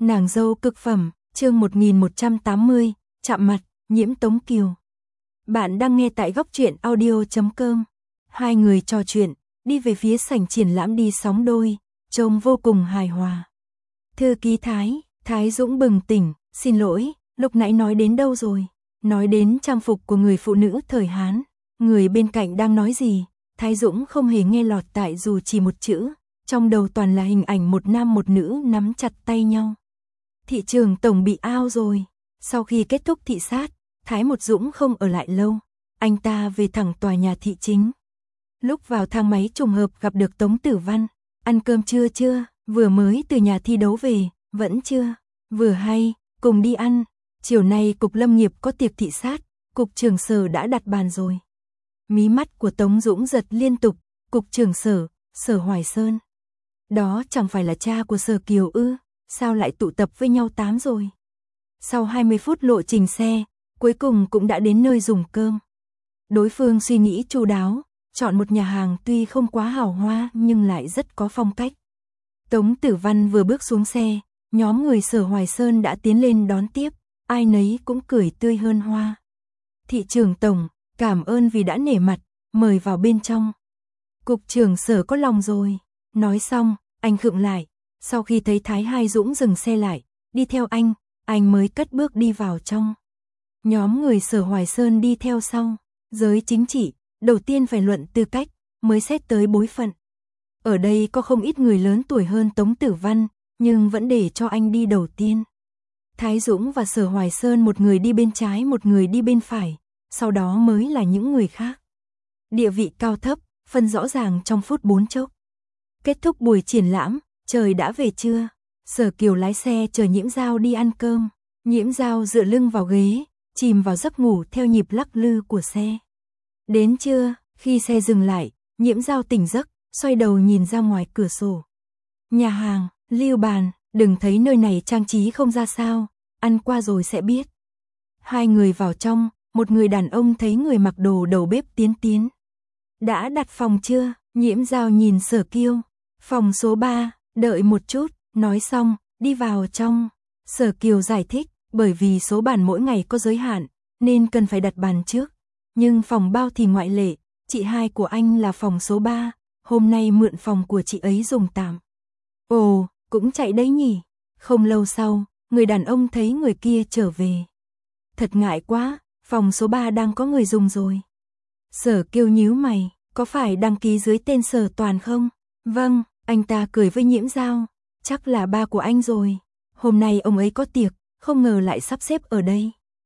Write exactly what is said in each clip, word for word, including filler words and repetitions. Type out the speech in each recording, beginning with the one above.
Nàng dâu cực phẩm, chương một nghìn một trăm tám mươi, chạm mặt, Nhiễm Tống Kiều. Bạn đang nghe tại góc truyện audio chấm com. Hai người trò chuyện, đi về phía sảnh triển lãm đi sóng đôi, trông vô cùng hài hòa. Thư ký Thái, Thái Dũng bừng tỉnh, xin lỗi, lúc nãy nói đến đâu rồi? Nói đến trang phục của người phụ nữ thời Hán. Người bên cạnh đang nói gì? Thái Dũng không hề nghe lọt tại dù chỉ một chữ, trong đầu toàn là hình ảnh một nam một nữ nắm chặt tay nhau. Thị trường tổng bị ao rồi. Sau khi kết thúc thị sát, Thái Một Dũng không ở lại lâu, anh ta về thẳng tòa nhà thị chính. Lúc vào thang máy trùng hợp gặp được Tống Tử Văn. Ăn cơm trưa chưa? Vừa mới từ nhà thi đấu về, vẫn chưa? Vừa hay, cùng đi ăn. Chiều nay cục lâm nghiệp có tiệc thị sát, cục trưởng sở đã đặt bàn rồi. Mí mắt của Tống Dũng giật liên tục, cục trưởng sở, Sở Hoài Sơn. Đó chẳng phải là cha của Sở Kiều ư? Sao lại tụ tập với nhau tám rồi? Sau hai mươi phút lộ trình xe, cuối cùng cũng đã đến nơi dùng cơm. Đối phương suy nghĩ chu đáo, chọn một nhà hàng tuy không quá hào hoa nhưng lại rất có phong cách. Tống Tử Văn vừa bước xuống xe, nhóm người Sở Hoài Sơn đã tiến lên đón tiếp, ai nấy cũng cười tươi hơn hoa. Thị trưởng tổng, cảm ơn vì đã nể mặt, mời vào bên trong. Cục trưởng Sở có lòng rồi. Nói xong, anh khựng lại, sau khi thấy Thái Hai Dũng dừng xe lại, đi theo anh, anh mới cất bước đi vào trong. Nhóm người Sở Hoài Sơn đi theo sau. Giới chính trị, đầu tiên phải luận tư cách, mới xét tới bối phận. Ở đây có không ít người lớn tuổi hơn Tống Tử Văn, nhưng vẫn để cho anh đi đầu tiên. Thái Dũng và Sở Hoài Sơn một người đi bên trái một người đi bên phải, sau đó mới là những người khác. Địa vị cao thấp, phân rõ ràng trong phút bốn chốc. Kết thúc buổi triển lãm, trời đã về trưa. Sở Kiều lái xe chờ Nhiễm Dao đi ăn cơm. Nhiễm Dao dựa lưng vào ghế, chìm vào giấc ngủ theo nhịp lắc lư của xe. Đến trưa, khi xe dừng lại, Nhiễm Dao tỉnh giấc, xoay đầu nhìn ra ngoài cửa sổ. Nhà hàng, lưu bàn, đừng thấy nơi này trang trí không ra sao, ăn qua rồi sẽ biết. Hai người vào trong, một người đàn ông thấy người mặc đồ đầu bếp tiến tiến. Đã đặt phòng chưa? Nhiễm Dao nhìn Sở Kiều. Phòng số ba, đợi một chút, nói xong, đi vào trong. Sở Kiều giải thích, bởi vì số bàn mỗi ngày có giới hạn, nên cần phải đặt bàn trước. Nhưng phòng bao thì ngoại lệ, chị hai của anh là phòng số ba, hôm nay mượn phòng của chị ấy dùng tạm. Ồ, cũng chạy đấy nhỉ. Không lâu sau, người đàn ông thấy người kia trở về. Thật ngại quá, phòng số ba đang có người dùng rồi. Sở Kiều nhíu mày, có phải đăng ký dưới tên Sở Toàn không? Vâng, anh ta cười với Nhiễm Dao, chắc là ba của anh rồi. Hôm nay ông ấy có tiệc, không ngờ lại sắp xếp ở đây.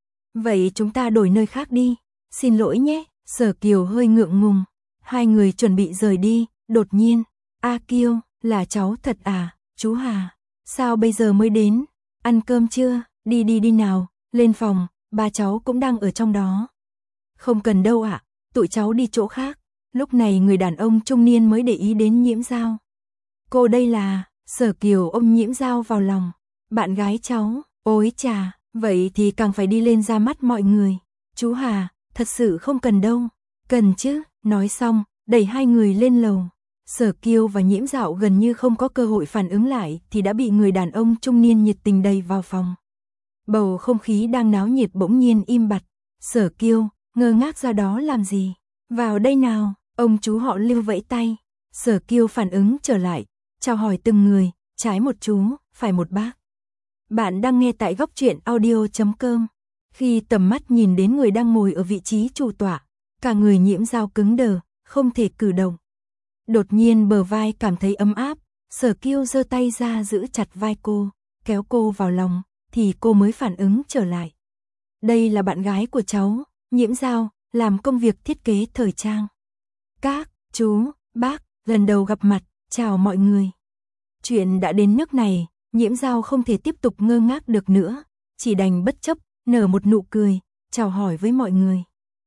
Vậy chúng ta đổi nơi khác đi. Xin lỗi nhé, Sở Kiều hơi ngượng ngùng. Hai người chuẩn bị rời đi, đột nhiên. A Kiều, là cháu thật à, chú Hà. Sao bây giờ mới đến? Ăn cơm chưa? Đi đi đi nào, lên phòng, ba cháu cũng đang ở trong đó. Không cần đâu ạ, tụi cháu đi chỗ khác. Lúc này người đàn ông trung niên mới để ý đến Nhiễm Dao. Cô đây là, Sở Kiều ôm Nhiễm Dao vào lòng. Bạn gái cháu, ôi chà, vậy thì càng phải đi lên ra mắt mọi người. Chú Hà, thật sự không cần đâu. Cần chứ, nói xong, đẩy hai người lên lầu. Sở Kiều và Nhiễm Dao gần như không có cơ hội phản ứng lại thì đã bị người đàn ông trung niên nhiệt tình đẩy vào phòng. Bầu không khí đang náo nhiệt bỗng nhiên im bặt. Sở Kiều, ngơ ngác ra đó làm gì? Vào đây nào, ông chú họ Lưu vẫy tay. Sở Kiều phản ứng trở lại, chào hỏi từng người, trái một chú, phải một bác. Bạn đang nghe tại góc truyện audio chấm com. Khi tầm mắt nhìn đến người đang ngồi ở vị trí chủ tọa, cả người Nhiễm Dao cứng đờ, không thể cử động. Đột nhiên bờ vai cảm thấy ấm áp, Sở Kiều giơ tay ra giữ chặt vai cô, kéo cô vào lòng, thì cô mới phản ứng trở lại. Đây là bạn gái của cháu, Nhiễm Dao, làm công việc thiết kế thời trang. Các chú, bác, lần đầu gặp mặt, chào mọi người. Chuyện đã đến nước này, Nhiễm Dao không thể tiếp tục ngơ ngác được nữa, chỉ đành bất chấp, nở một nụ cười, chào hỏi với mọi người.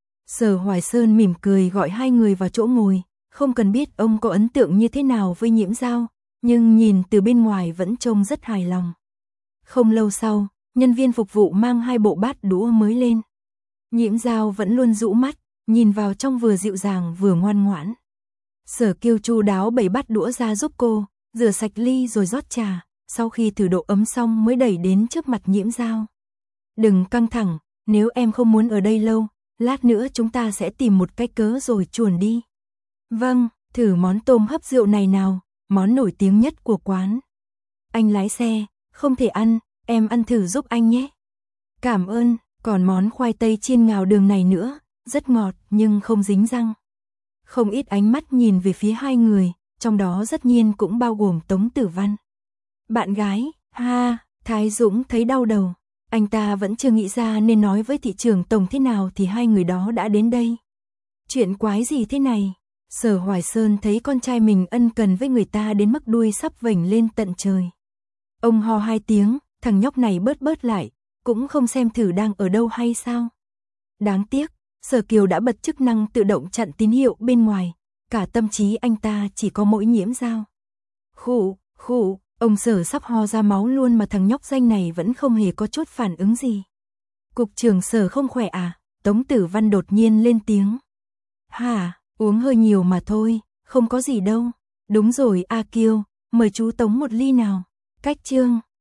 Sở Hoài Sơn mỉm cười gọi hai người vào chỗ ngồi, không cần biết ông có ấn tượng như thế nào với Nhiễm Dao, nhưng nhìn từ bên ngoài vẫn trông rất hài lòng. Không lâu sau, nhân viên phục vụ mang hai bộ bát đũa mới lên. Nhiễm Dao vẫn luôn rũ mắt, nhìn vào trong vừa dịu dàng vừa ngoan ngoãn. Sở Kiều chu đáo bày bát đũa ra giúp cô, rửa sạch ly rồi rót trà, sau khi thử độ ấm xong mới đẩy đến trước mặt Nhiễm Dao. Đừng căng thẳng, nếu em không muốn ở đây lâu, lát nữa chúng ta sẽ tìm một cái cớ rồi chuồn đi. Vâng, thử món tôm hấp rượu này nào, món nổi tiếng nhất của quán. Anh lái xe, không thể ăn, em ăn thử giúp anh nhé. Cảm ơn, còn món khoai tây chiên ngào đường này nữa, rất ngọt nhưng không dính răng. Không ít ánh mắt nhìn về phía hai người, trong đó tất nhiên cũng bao gồm Tống Tử Văn. Bạn gái, ha, Thái Dũng thấy đau đầu. Anh ta vẫn chưa nghĩ ra nên nói với thị trưởng tổng thế nào thì hai người đó đã đến đây. Chuyện quái gì thế này? Sở Hoài Sơn thấy con trai mình ân cần với người ta đến mức đuôi sắp vểnh lên tận trời. Ông ho hai tiếng, thằng nhóc này bớt bớt lại, cũng không xem thử đang ở đâu hay sao. Đáng tiếc, Sở Kiều đã bật chức năng tự động chặn tín hiệu bên ngoài, cả tâm trí anh ta chỉ có mỗi Nhiễm Dao. Khụ, khụ, ông Sở sắp ho ra máu luôn mà thằng nhóc danh này vẫn không hề có chút phản ứng gì. Cục trưởng Sở không khỏe à? Tống Tử Văn đột nhiên lên tiếng. Hả, uống hơi nhiều mà thôi, không có gì đâu. Đúng rồi A Kiều, mời chú Tống một ly nào. Cách chương